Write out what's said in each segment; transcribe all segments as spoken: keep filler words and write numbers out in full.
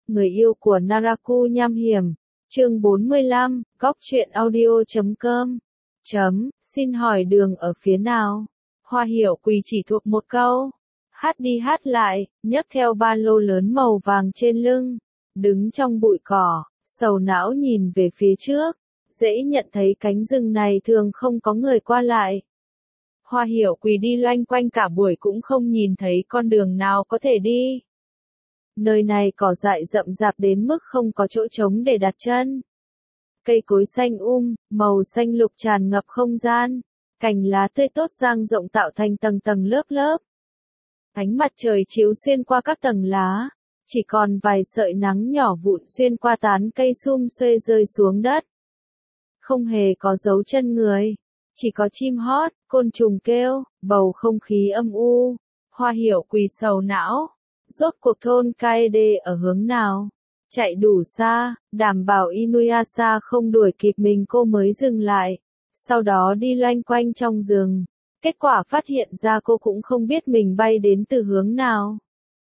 người yêu của Naraku nham hiểm. Chương bốn mươi lăm, góc truyện audio chấm com. Chấm, xin hỏi đường ở phía nào? Hoa Hiểu Quỳ chỉ thuộc một câu. Hát đi hát lại, nhấc theo ba lô lớn màu vàng trên lưng. Đứng trong bụi cỏ, sầu não nhìn về phía trước. Dễ nhận thấy cánh rừng này thường không có người qua lại. Hoa Hiểu Quỳ đi loanh quanh cả buổi cũng không nhìn thấy con đường nào có thể đi. Nơi này cỏ dại rậm rạp đến mức không có chỗ trống để đặt chân. Cây cối xanh um, màu xanh lục tràn ngập không gian. Cành lá tươi tốt dang rộng tạo thành tầng tầng lớp lớp. Ánh mặt trời chiếu xuyên qua các tầng lá. Chỉ còn vài sợi nắng nhỏ vụn xuyên qua tán cây sum xuê rơi xuống đất. Không hề có dấu chân người. Chỉ có chim hót, côn trùng kêu, bầu không khí âm u. Hoa Hiểu Quỳ sầu não. Rốt cuộc thôn Kaede ở hướng nào? Chạy đủ xa, đảm bảo Inuyasha không đuổi kịp mình cô mới dừng lại. Sau đó đi loanh quanh trong rừng. Kết quả phát hiện ra cô cũng không biết mình bay đến từ hướng nào.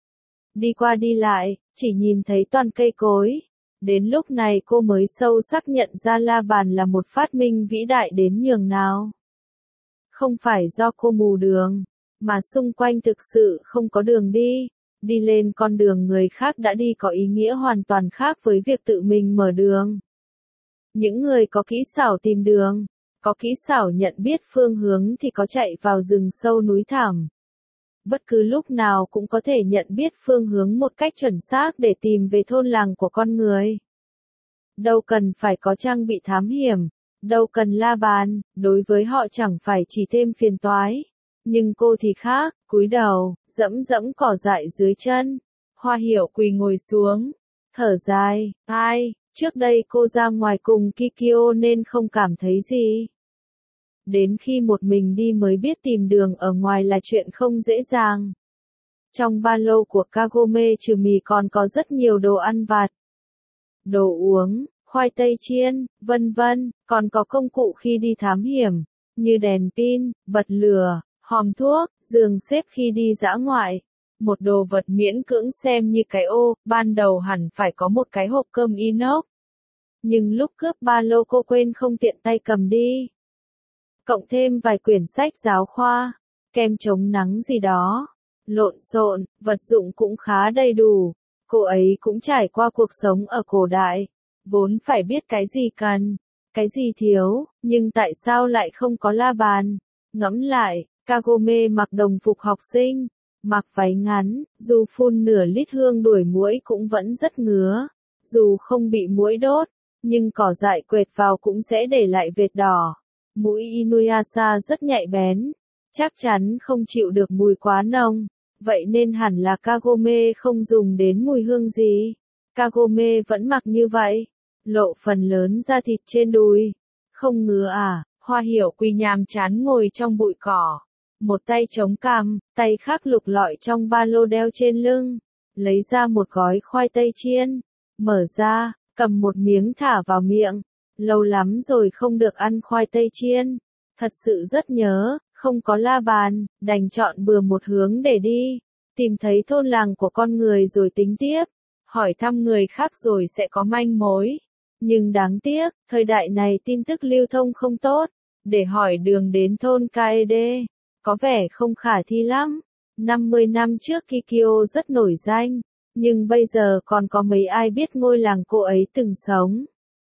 Đi qua đi lại, chỉ nhìn thấy toàn cây cối. Đến lúc này cô mới sâu sắc nhận ra La Bàn là một phát minh vĩ đại đến nhường nào. Không phải do cô mù đường, mà xung quanh thực sự không có đường đi. Đi lên con đường người khác đã đi có ý nghĩa hoàn toàn khác với việc tự mình mở đường. Những người có kỹ xảo tìm đường, có kỹ xảo nhận biết phương hướng thì có chạy vào rừng sâu núi thẳm. Bất cứ lúc nào cũng có thể nhận biết phương hướng một cách chuẩn xác để tìm về thôn làng của con người. Đâu cần phải có trang bị thám hiểm, đâu cần La Bàn, đối với họ chẳng phải chỉ thêm phiền toái. Nhưng cô thì khác, cúi đầu, dẫm dẫm cỏ dại dưới chân. Hoa Hiểu Quỳ ngồi xuống, thở dài, ai, trước đây cô ra ngoài cùng Kikyo nên không cảm thấy gì. Đến khi một mình đi mới biết tìm đường ở ngoài là chuyện không dễ dàng. Trong ba lô của Kagome trừ mì còn có rất nhiều đồ ăn vặt. Đồ uống, khoai tây chiên, vân vân, còn có công cụ khi đi thám hiểm, như đèn pin, bật lửa, hòm thuốc, giường xếp khi đi dã ngoại. Một đồ vật miễn cưỡng xem như cái ô, ban đầu hẳn phải có một cái hộp cơm inox. Nhưng lúc cướp ba lô cô quên không tiện tay cầm đi. Cộng thêm vài quyển sách giáo khoa, kem chống nắng gì đó. Lộn xộn, vật dụng cũng khá đầy đủ. Cô ấy cũng trải qua cuộc sống ở cổ đại. Vốn phải biết cái gì cần, cái gì thiếu, nhưng tại sao lại không có La Bàn? Ngẫm lại, Kagome mặc đồng phục học sinh, mặc váy ngắn, dù phun nửa lít hương đuổi muỗi cũng vẫn rất ngứa. Dù không bị muỗi đốt, nhưng cỏ dại quệt vào cũng sẽ để lại vệt đỏ. Mũi Inuyasha rất nhạy bén, chắc chắn không chịu được mùi quá nồng, vậy nên hẳn là Kagome không dùng đến mùi hương gì. Kagome vẫn mặc như vậy, lộ phần lớn da thịt trên đùi. Không ngứa à? Hoa Hiểu Quỳ nhàm chán ngồi trong bụi cỏ. Một tay chống cằm, tay khác lục lọi trong ba lô đeo trên lưng. Lấy ra một gói khoai tây chiên. Mở ra, cầm một miếng thả vào miệng. Lâu lắm rồi không được ăn khoai tây chiên. Thật sự rất nhớ, không có La Bàn, đành chọn bừa một hướng để đi. Tìm thấy thôn làng của con người rồi tính tiếp. Hỏi thăm người khác rồi sẽ có manh mối. Nhưng đáng tiếc, thời đại này tin tức lưu thông không tốt. Để hỏi đường đến thôn Kaede, có vẻ không khả thi lắm. năm mươi năm trước Kikyo rất nổi danh, nhưng bây giờ còn có mấy ai biết ngôi làng cô ấy từng sống.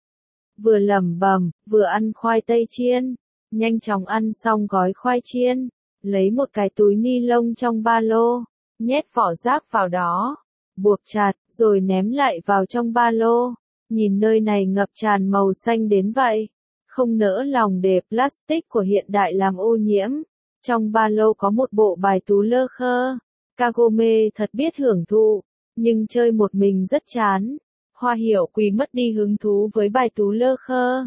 Vừa lẩm bẩm, vừa ăn khoai tây chiên, nhanh chóng ăn xong gói khoai chiên, lấy một cái túi ni lông trong ba lô, nhét vỏ rác vào đó, buộc chặt, rồi ném lại vào trong ba lô. Nhìn nơi này ngập tràn màu xanh đến vậy, không nỡ lòng để plastic của hiện đại làm ô nhiễm. Trong ba lô có một bộ bài tú lơ khơ. Kagome thật biết hưởng thụ, nhưng chơi một mình rất chán. Hoa Hiểu Quỳ mất đi hứng thú với bài tú lơ khơ.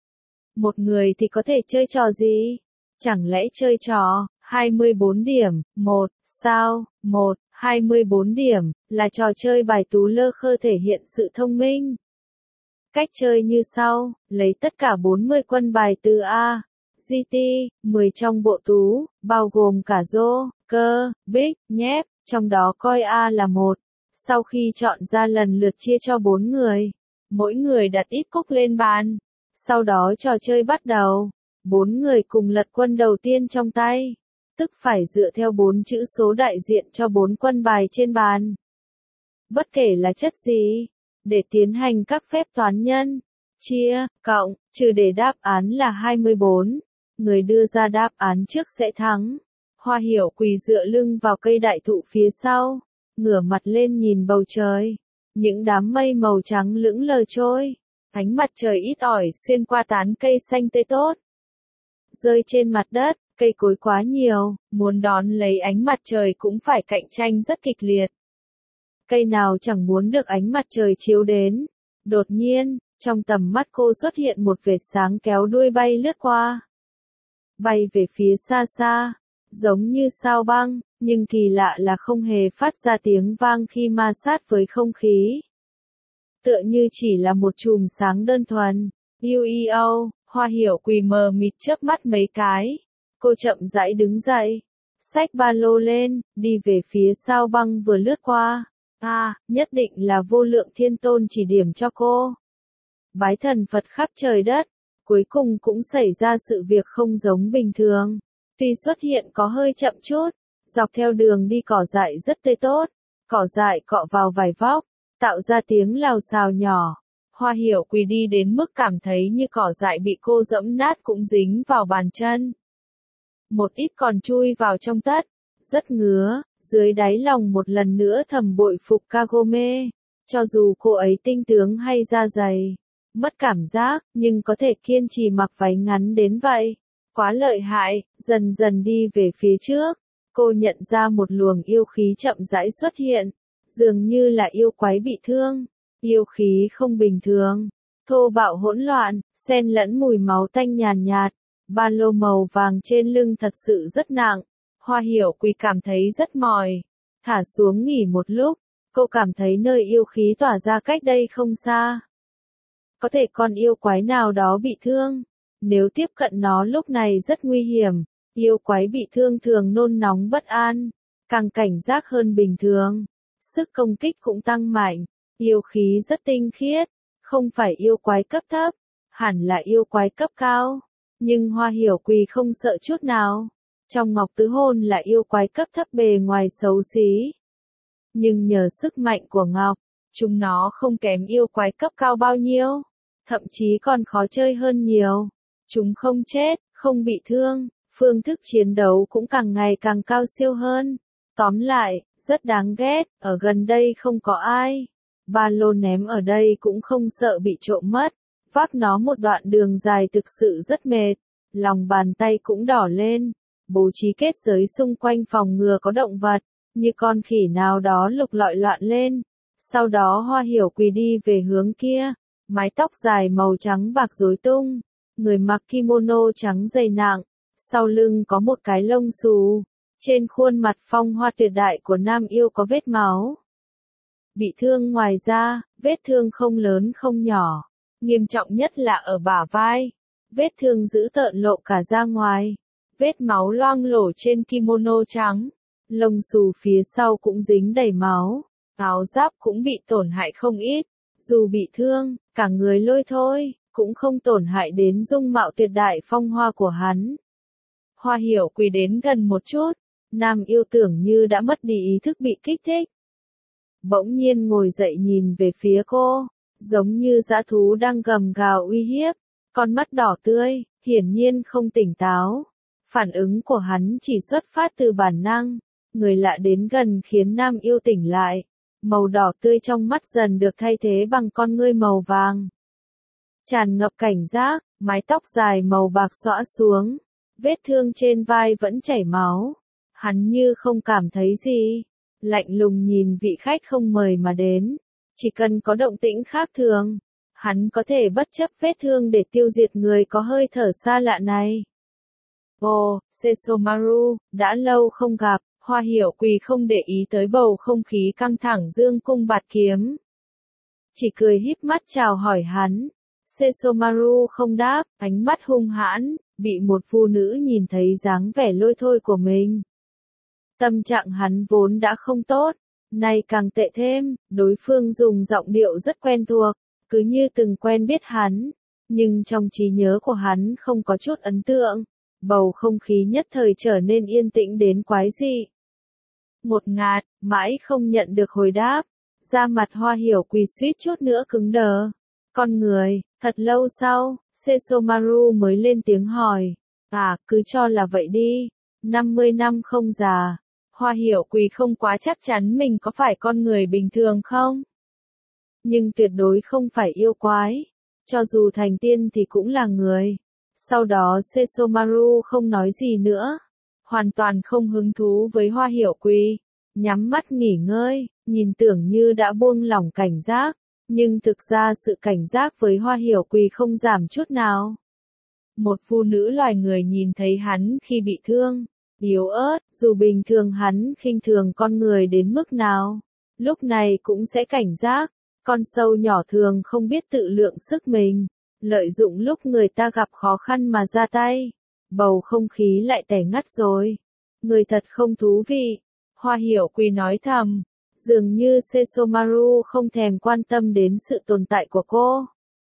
Một người thì có thể chơi trò gì? Chẳng lẽ chơi trò hai mươi bốn điểm, một, sao, một, hai mươi bốn điểm, là trò chơi bài tú lơ khơ thể hiện sự thông minh. Cách chơi như sau, lấy tất cả bốn mươi quân bài từ A, giê tê, mười trong bộ tú, bao gồm cả rô, cơ, bích, nhép, trong đó coi A là một, Sau khi chọn ra lần lượt chia cho bốn người, mỗi người đặt ít cúc lên bàn. Sau đó trò chơi bắt đầu. Bốn người cùng lật quân đầu tiên trong tay, tức phải dựa theo bốn chữ số đại diện cho bốn quân bài trên bàn. Bất kể là chất gì, để tiến hành các phép toán nhân, chia, cộng, trừ để đáp án là hai mươi bốn. Người đưa ra đáp án trước sẽ thắng. Hoa Hiểu quỳ dựa lưng vào cây đại thụ phía sau, ngửa mặt lên nhìn bầu trời. Những đám mây màu trắng lững lờ trôi, ánh mặt trời ít ỏi xuyên qua tán cây xanh tươi tốt. Rơi trên mặt đất, cây cối quá nhiều, muốn đón lấy ánh mặt trời cũng phải cạnh tranh rất kịch liệt. Cây nào chẳng muốn được ánh mặt trời chiếu đến. Đột nhiên, trong tầm mắt cô xuất hiện một vệt sáng kéo đuôi bay lướt qua. Bay về phía xa xa, giống như sao băng, nhưng kỳ lạ là không hề phát ra tiếng vang khi ma sát với không khí. Tựa như chỉ là một chùm sáng đơn thuần. Yêu yêu, Hoa Hiểu quỳ mờ mịt chớp mắt mấy cái. Cô chậm rãi đứng dậy, xách ba lô lên, đi về phía sao băng vừa lướt qua. À, nhất định là vô lượng thiên tôn chỉ điểm cho cô. Bái thần Phật khắp trời đất, cuối cùng cũng xảy ra sự việc không giống bình thường. Tuy xuất hiện có hơi chậm chút, dọc theo đường đi cỏ dại rất tươi tốt, cỏ dại cọ vào vải vóc, tạo ra tiếng lào xào nhỏ. Hoa Hiểu quỳ đi đến mức cảm thấy như cỏ dại bị cô dẫm nát cũng dính vào bàn chân. Một ít còn chui vào trong tất, rất ngứa, dưới đáy lòng một lần nữa thầm bội phục Kagome. Cho dù cô ấy tinh tướng hay da dày, mất cảm giác, nhưng có thể kiên trì mặc váy ngắn đến vậy. Quá lợi hại, dần dần đi về phía trước. Cô nhận ra một luồng yêu khí chậm rãi xuất hiện, dường như là yêu quái bị thương. Yêu khí không bình thường, thô bạo hỗn loạn, xen lẫn mùi máu tanh nhàn nhạt. Ba lô màu vàng trên lưng thật sự rất nặng. Hoa Hiểu quỳ cảm thấy rất mỏi. Thả xuống nghỉ một lúc, cô cảm thấy nơi yêu khí tỏa ra cách đây không xa. Có thể con yêu quái nào đó bị thương. Nếu tiếp cận nó lúc này rất nguy hiểm. Yêu quái bị thương thường nôn nóng bất an, càng cảnh giác hơn bình thường. Sức công kích cũng tăng mạnh. Yêu khí rất tinh khiết, không phải yêu quái cấp thấp, hẳn là yêu quái cấp cao. Nhưng Hoa Hiểu quỳ không sợ chút nào. Trong Ngọc Tứ Hôn là yêu quái cấp thấp bề ngoài xấu xí. Nhưng nhờ sức mạnh của Ngọc, chúng nó không kém yêu quái cấp cao bao nhiêu. Thậm chí còn khó chơi hơn nhiều. Chúng không chết, không bị thương, phương thức chiến đấu cũng càng ngày càng cao siêu hơn. Tóm lại, rất đáng ghét, ở gần đây không có ai. Ba lô ném ở đây cũng không sợ bị trộm mất. Vác nó một đoạn đường dài thực sự rất mệt. Lòng bàn tay cũng đỏ lên. Bố trí kết giới xung quanh phòng ngừa có động vật, như con khỉ nào đó lục lọi loạn lên. Sau đó Hoa Hiểu quỳ đi về hướng kia. Mái tóc dài màu trắng bạc rối tung. Người mặc kimono trắng dày nặng. Sau lưng có một cái lông xù. Trên khuôn mặt phong hoa tuyệt đại của nam yêu có vết máu. Bị thương ngoài ra, vết thương không lớn không nhỏ. Nghiêm trọng nhất là ở bả vai. Vết thương dữ tợn lộ cả ra ngoài. Vết máu loang lổ trên kimono trắng. Lông xù phía sau cũng dính đầy máu. Áo giáp cũng bị tổn hại không ít. Dù bị thương, cả người lôi thôi, cũng không tổn hại đến dung mạo tuyệt đại phong hoa của hắn. Hoa Hiểu quỳ đến gần một chút. Nam yêu tưởng như đã mất đi ý thức bị kích thích. Bỗng nhiên ngồi dậy nhìn về phía cô, giống như dã thú đang gầm gào uy hiếp, con mắt đỏ tươi, hiển nhiên không tỉnh táo. Phản ứng của hắn chỉ xuất phát từ bản năng, người lạ đến gần khiến nam yêu tỉnh lại. Màu đỏ tươi trong mắt dần được thay thế bằng con ngươi màu vàng. Tràn ngập cảnh giác, mái tóc dài màu bạc xõa xuống, vết thương trên vai vẫn chảy máu. Hắn như không cảm thấy gì. Lạnh lùng nhìn vị khách không mời mà đến. Chỉ cần có động tĩnh khác thường, hắn có thể bất chấp vết thương để tiêu diệt người có hơi thở xa lạ này. Ồ, Sesomaru, đã lâu không gặp. Hoa Hiểu quỳ không để ý tới bầu không khí căng thẳng dương cung bạt kiếm. Chỉ cười híp mắt chào hỏi hắn. Sesomaru không đáp, ánh mắt hung hãn, bị một phụ nữ nhìn thấy dáng vẻ lôi thôi của mình. Tâm trạng hắn vốn đã không tốt, Này càng tệ thêm, đối phương dùng giọng điệu rất quen thuộc, cứ như từng quen biết hắn, nhưng trong trí nhớ của hắn không có chút ấn tượng. Bầu không khí nhất thời trở nên yên tĩnh đến quái dị. Một ngạt, mãi không nhận được hồi đáp, da mặt Hoa Hiểu Quỳ suýt chút nữa cứng đờ. Con người, thật lâu sau, Sesomaru mới lên tiếng hỏi, à, cứ cho là vậy đi, năm mươi năm không già. Hoa Hiểu Quỳ không quá chắc chắn mình có phải con người bình thường không? Nhưng tuyệt đối không phải yêu quái. Cho dù thành tiên thì cũng là người. Sau đó Sesomaru không nói gì nữa. Hoàn toàn không hứng thú với Hoa Hiểu Quỳ. Nhắm mắt nghỉ ngơi, nhìn tưởng như đã buông lỏng cảnh giác. Nhưng thực ra sự cảnh giác với Hoa Hiểu Quỳ không giảm chút nào. Một phụ nữ loài người nhìn thấy hắn khi bị thương, yếu ớt, dù bình thường hắn khinh thường con người đến mức nào, lúc này cũng sẽ cảnh giác. Con sâu nhỏ thường không biết tự lượng sức mình, lợi dụng lúc người ta gặp khó khăn mà ra tay. Bầu không khí lại tẻ ngắt rồi. Người thật không thú vị. Hoa Hiểu Quỳ nói thầm, dường như Sesomaru không thèm quan tâm đến sự tồn tại của cô.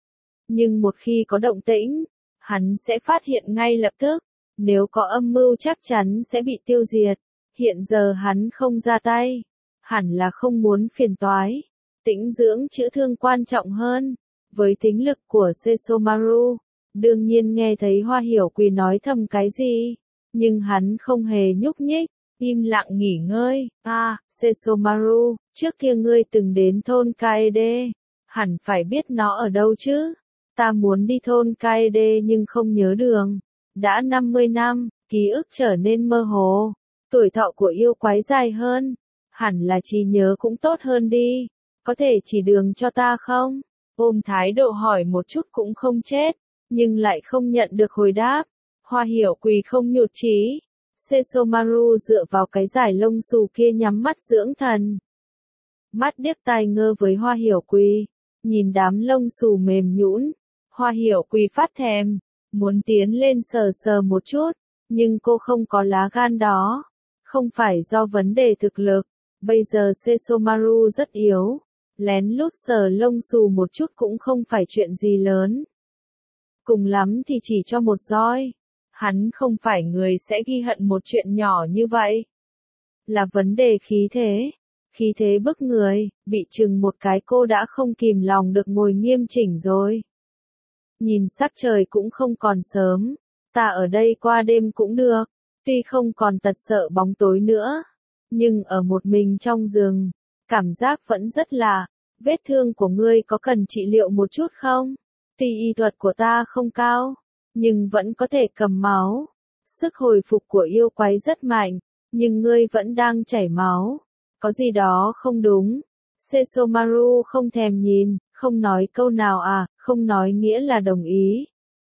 Nhưng một khi có động tĩnh, hắn sẽ phát hiện ngay lập tức. Nếu có âm mưu chắc chắn sẽ bị tiêu diệt. Hiện giờ hắn không ra tay. Hẳn là không muốn phiền toái. Tĩnh dưỡng chữa thương quan trọng hơn. Với tính lực của Sesomaru, đương nhiên nghe thấy Hoa Hiểu Quỳ nói thầm cái gì. Nhưng hắn không hề nhúc nhích, im lặng nghỉ ngơi. À, Sesomaru, trước kia ngươi từng đến thôn Kaede. Hẳn phải biết nó ở đâu chứ. Ta muốn đi thôn Kaede nhưng không nhớ đường. Đã năm mươi năm, ký ức trở nên mơ hồ. Tuổi thọ của yêu quái dài hơn. Hẳn là trí nhớ cũng tốt hơn đi. Có thể chỉ đường cho ta không? Ôm thái độ hỏi một chút cũng không chết, nhưng lại không nhận được hồi đáp. Hoa Hiểu Quỳ không nhụt chí. Sesomaru dựa vào cái dải lông xù kia nhắm mắt dưỡng thần. Mắt điếc tai ngơ với Hoa Hiểu Quỳ, nhìn đám lông xù mềm nhũn. Hoa Hiểu Quỳ phát thèm, muốn tiến lên sờ sờ một chút, nhưng cô không có lá gan đó. Không phải do vấn đề thực lực, bây giờ Sesomaru rất yếu. Lén lút sờ lông xù một chút cũng không phải chuyện gì lớn. Cùng lắm thì chỉ cho một roi. Hắn không phải người sẽ ghi hận một chuyện nhỏ như vậy. Là vấn đề khí thế. Khí thế bức người, bị chừng một cái cô đã không kìm lòng được ngồi nghiêm chỉnh rồi. Nhìn sắc trời cũng không còn sớm. Ta ở đây qua đêm cũng được. Tuy không còn tật sợ bóng tối nữa. Nhưng ở một mình trong rừng. Cảm giác vẫn rất lạ. Vết thương của ngươi có cần trị liệu một chút không? Tuy y thuật của ta không cao, nhưng vẫn có thể cầm máu. Sức hồi phục của yêu quái rất mạnh, nhưng ngươi vẫn đang chảy máu. Có gì đó không đúng. Sesomaru không thèm nhìn, không nói câu nào à, không nói nghĩa là đồng ý.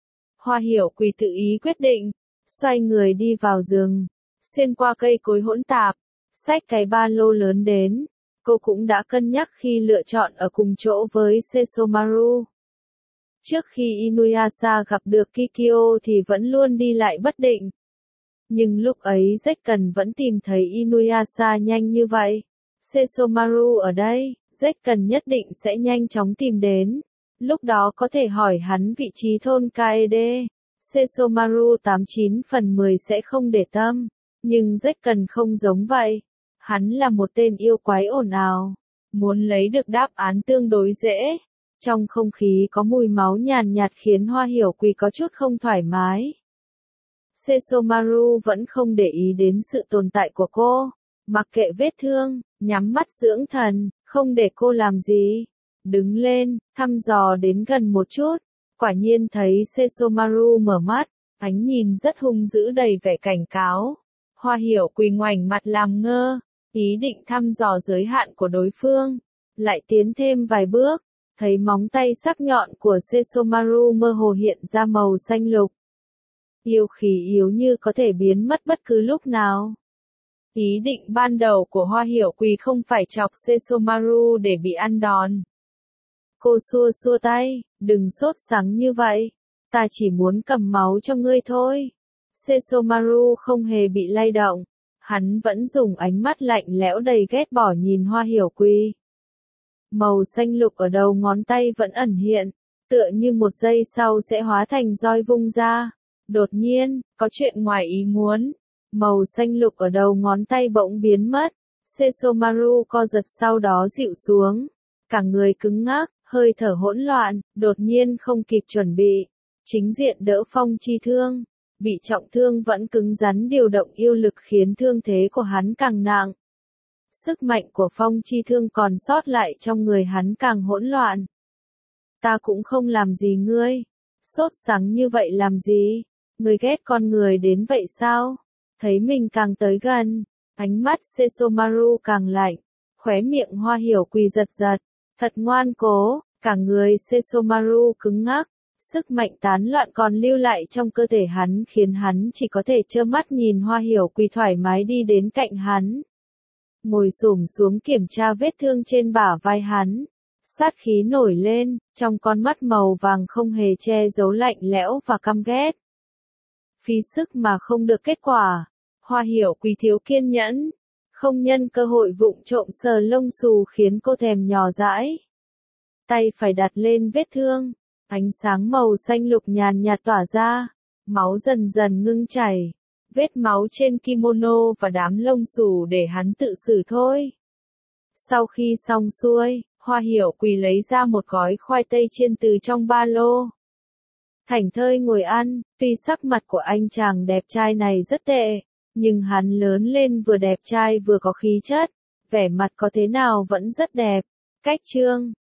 Hoa Hiểu Quỳ tự ý quyết định, xoay người đi vào rừng, xuyên qua cây cối hỗn tạp, xách cái ba lô lớn đến. Cô cũng đã cân nhắc khi lựa chọn ở cùng chỗ với Sesomaru. Trước khi Inuyasha gặp được Kikyo thì vẫn luôn đi lại bất định. Nhưng lúc ấy Zekken vẫn tìm thấy Inuyasha nhanh như vậy. Sesomaru ở đây, Zekken nhất định sẽ nhanh chóng tìm đến. Lúc đó có thể hỏi hắn vị trí thôn Kaede. Sesomaru tám chín phần mười sẽ không để tâm. Nhưng Zekken không giống vậy. Hắn là một tên yêu quái ồn ào. Muốn lấy được đáp án tương đối dễ. Trong không khí có mùi máu nhàn nhạt khiến Hoa Hiểu Quỳ có chút không thoải mái. Sesomaru vẫn không để ý đến sự tồn tại của cô. Mặc kệ vết thương, nhắm mắt dưỡng thần, không để cô làm gì. Đứng lên, thăm dò đến gần một chút. Quả nhiên thấy Sesomaru mở mắt, ánh nhìn rất hung dữ đầy vẻ cảnh cáo. Hoa Hiểu Quỳ ngoảnh mặt làm ngơ. Ý định thăm dò giới hạn của đối phương, lại tiến thêm vài bước, thấy móng tay sắc nhọn của Sesomaru mơ hồ hiện ra màu xanh lục. Yêu khí yếu như có thể biến mất bất cứ lúc nào. Ý định ban đầu của Hoa Hiểu Quỳ không phải chọc Sesomaru để bị ăn đòn. Cô xua xua tay, đừng sốt sắng như vậy, ta chỉ muốn cầm máu cho ngươi thôi. Sesomaru không hề bị lay động. Hắn vẫn dùng ánh mắt lạnh lẽo đầy ghét bỏ nhìn Hoa Hiểu Quỳ. Màu xanh lục ở đầu ngón tay vẫn ẩn hiện, tựa như một giây sau sẽ hóa thành roi vung ra. Đột nhiên, có chuyện ngoài ý muốn. Màu xanh lục ở đầu ngón tay bỗng biến mất. Sesomaru co giật sau đó dịu xuống. Cả người cứng ngắc, hơi thở hỗn loạn, đột nhiên không kịp chuẩn bị. Chính diện đỡ Phong Chi Thương. Bị trọng thương vẫn cứng rắn điều động yêu lực khiến thương thế của hắn càng nặng. Sức mạnh của Phong Chi Thương còn sót lại trong người hắn càng hỗn loạn. Ta cũng không làm gì ngươi. Sốt sắng như vậy làm gì? Ngươi ghét con người đến vậy sao? Thấy mình càng tới gần, ánh mắt Sesomaru càng lạnh, khóe miệng Hoa Hiểu Quỳ giật giật, thật ngoan cố, cả người Sesomaru cứng ngắc, sức mạnh tán loạn còn lưu lại trong cơ thể hắn khiến hắn chỉ có thể trơ mắt nhìn Hoa Hiểu Quỳ thoải mái đi đến cạnh hắn. Ngồi xổm xuống kiểm tra vết thương trên bả vai hắn, sát khí nổi lên, trong con mắt màu vàng không hề che giấu lạnh lẽo và căm ghét. Phí sức mà không được kết quả. Hoa Hiểu Quỳ thiếu kiên nhẫn, không nhân cơ hội vụng trộm sờ lông xù khiến cô thèm nhỏ dãi. Tay phải đặt lên vết thương, ánh sáng màu xanh lục nhàn nhạt tỏa ra, máu dần dần ngưng chảy, vết máu trên kimono và đám lông xù để hắn tự xử thôi. Sau khi xong xuôi, Hoa Hiểu Quỳ lấy ra một gói khoai tây chiên từ trong ba lô. Thảnh thơi ngồi ăn, tuy sắc mặt của anh chàng đẹp trai này rất tệ, nhưng hắn lớn lên vừa đẹp trai vừa có khí chất, vẻ mặt có thế nào vẫn rất đẹp. Cách chương